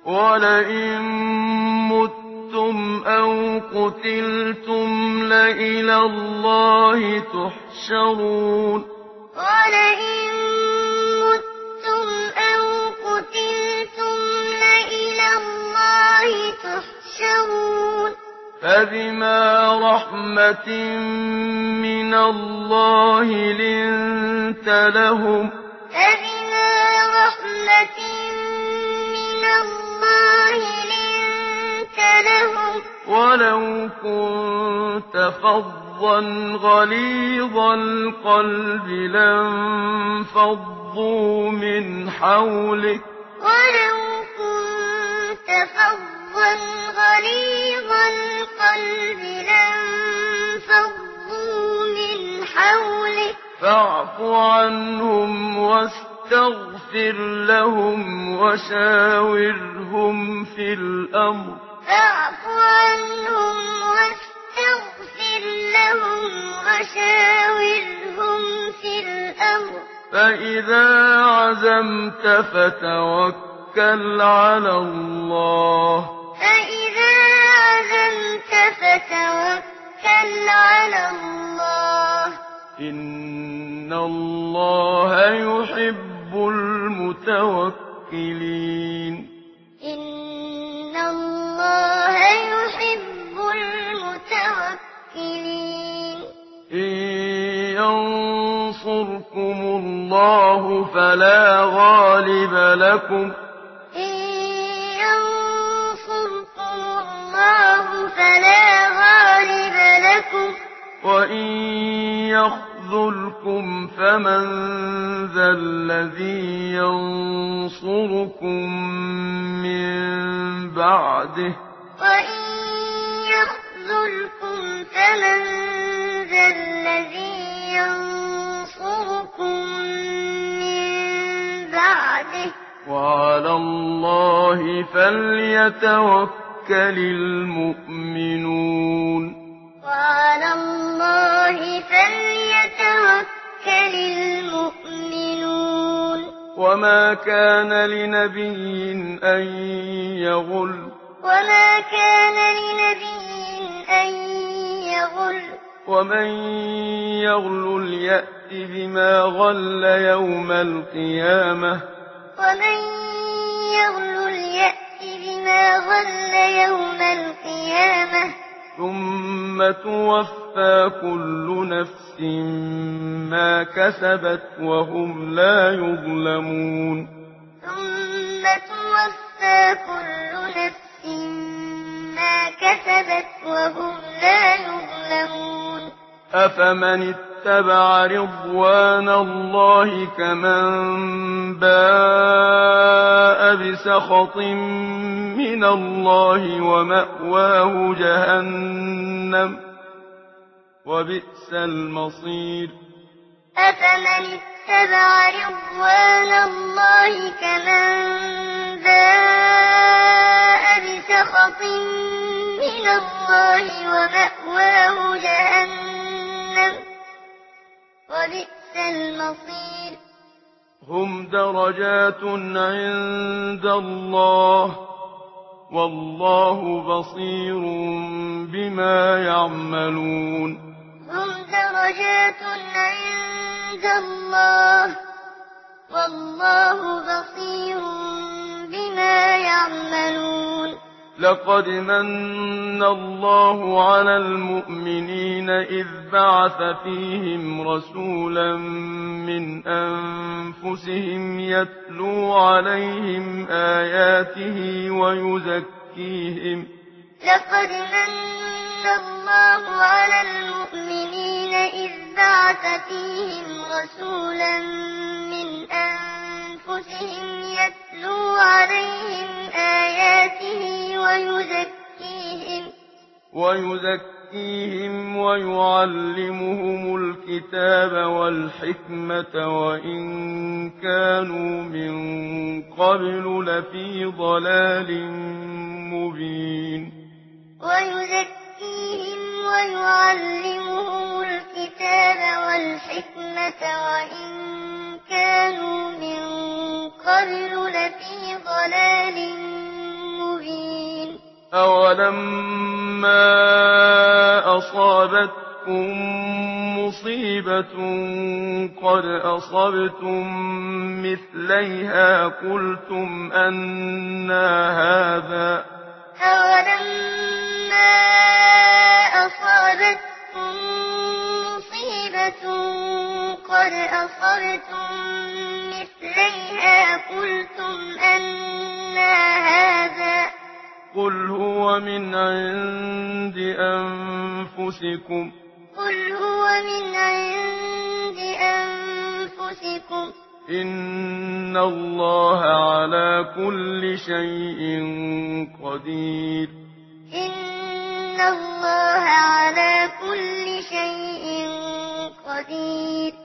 وَلَئِن مُّتُّمْ أَوْ قُتِلْتُمْ لَإِلَى اللَّهِ تُحْشَرُونَ وَلَئِن مُّتُّمْ أَوْ قُتِلْتُمْ لَإِلَى اللَّهِ تُحْشَرُونَ فَبِمَا رَحْمَةٍ مِّنَ اللَّهِ لِنتَ لَهُمْ وَلَوْ كُنتَ فَظًّا غَلِيظَ الْقَلْبِ لَانفَضُّوا مِنْ حَوْلِكَ فَاعْفُ عَنْهُمْ وَاسْتَغْفِرْ لَهُمْ وَشَاوِرْهُمْ فِي الْأَمْرِ فَإِذَا عَزَمْتَ فَتَوَكَّلْ عَلَى اللَّهِ إِنَّ اللَّهَ يُحِبُّ الْمُتَوَكِّلِينَ إِن يَنصُرْكُمُ اللَّهُ فَلَا غَالِبَ لَكُمْ وَإِن يَخْذُلْكُمْ فَمَن ذَا الَّذِي يَنصُرُكُم مِّن بَعْدِهِ ۗ وَعَلَى اللَّهِ فَلْيَتَوَكَّلِ الْمُؤْمِنُونَ وَمَا كَانَ لِنَبِيٍّ أَن يَغُلَّ وَمَن يَغْلُلْ يَأْتِ بِمَا غَلَّ يَوْمَ الْقِيَامَةِ ثُمَّ تُوَفَّىٰ كُلُّ نَفْسٍ مَّا كَسَبَتْ وَهُمْ لَا يُظْلَمُونَ أَفَمَنِ اتَّبَعَ رِضْوَانَ اللَّهِ كَمَن بَاءَ بِسَخَطٍ مِّنَ اللَّهِ وَمَأْوَاهُ جَهَنَّمُ ۚ وَبِئْسَ الْمَصِيرُ أَفَمَنِ اتَّبَعَ رِضْوَانَ اللَّهِ كَمَن بَاءَ بِسَخَطٍ مِّنَ اللَّهِ وَمَأْوَاهُ جَهَنَّمُ ۚ وَبِئْسَ الْمَصِيرُ هُمْ دَرَجَاتٌ عِندَ اللَّهِ ۗ وَاللَّهُ بَصِيرٌ بِمَا يَعْمَلُونَ هُمْ دَرَجَاتٌ عِندَ اللَّهِ ۗ وَاللَّهُ بَصِيرٌ بِمَا يَعْمَلُونَ لَقَدْ مَنَّ اللَّهُ عَلَى الْمُؤْمِنِينَ إِذْ بَعَثَ فِيهِمْ رَسُولًا مِّنْ أَنفُسِهِمْ يَتْلُو عَلَيْهِمْ آيَاتِهِ وَيُزَكِّيهِمْ لقد من الله على المؤمنين إذ بعث فيهم رسولا من أنفسهم يتلو عليهم آياته ويزكيهم ويعلمهم الكتاب والحكمة وإن كانوا من قبل لفي ضلال مبين ويزكيهم ويعلمهم الكتاب والحكمة وإن كانوا من قبل لفي ضلال أولما أصابتكم مصيبة قد أصبتم مثليها قلتم أنى هذا أولما أصابتكم مصيبة قد أصبتم مثليها قلتم أنى هذا قل هو من عند أنفسكم إن الله على كل شيء قدير إن الله على كل شيء قدير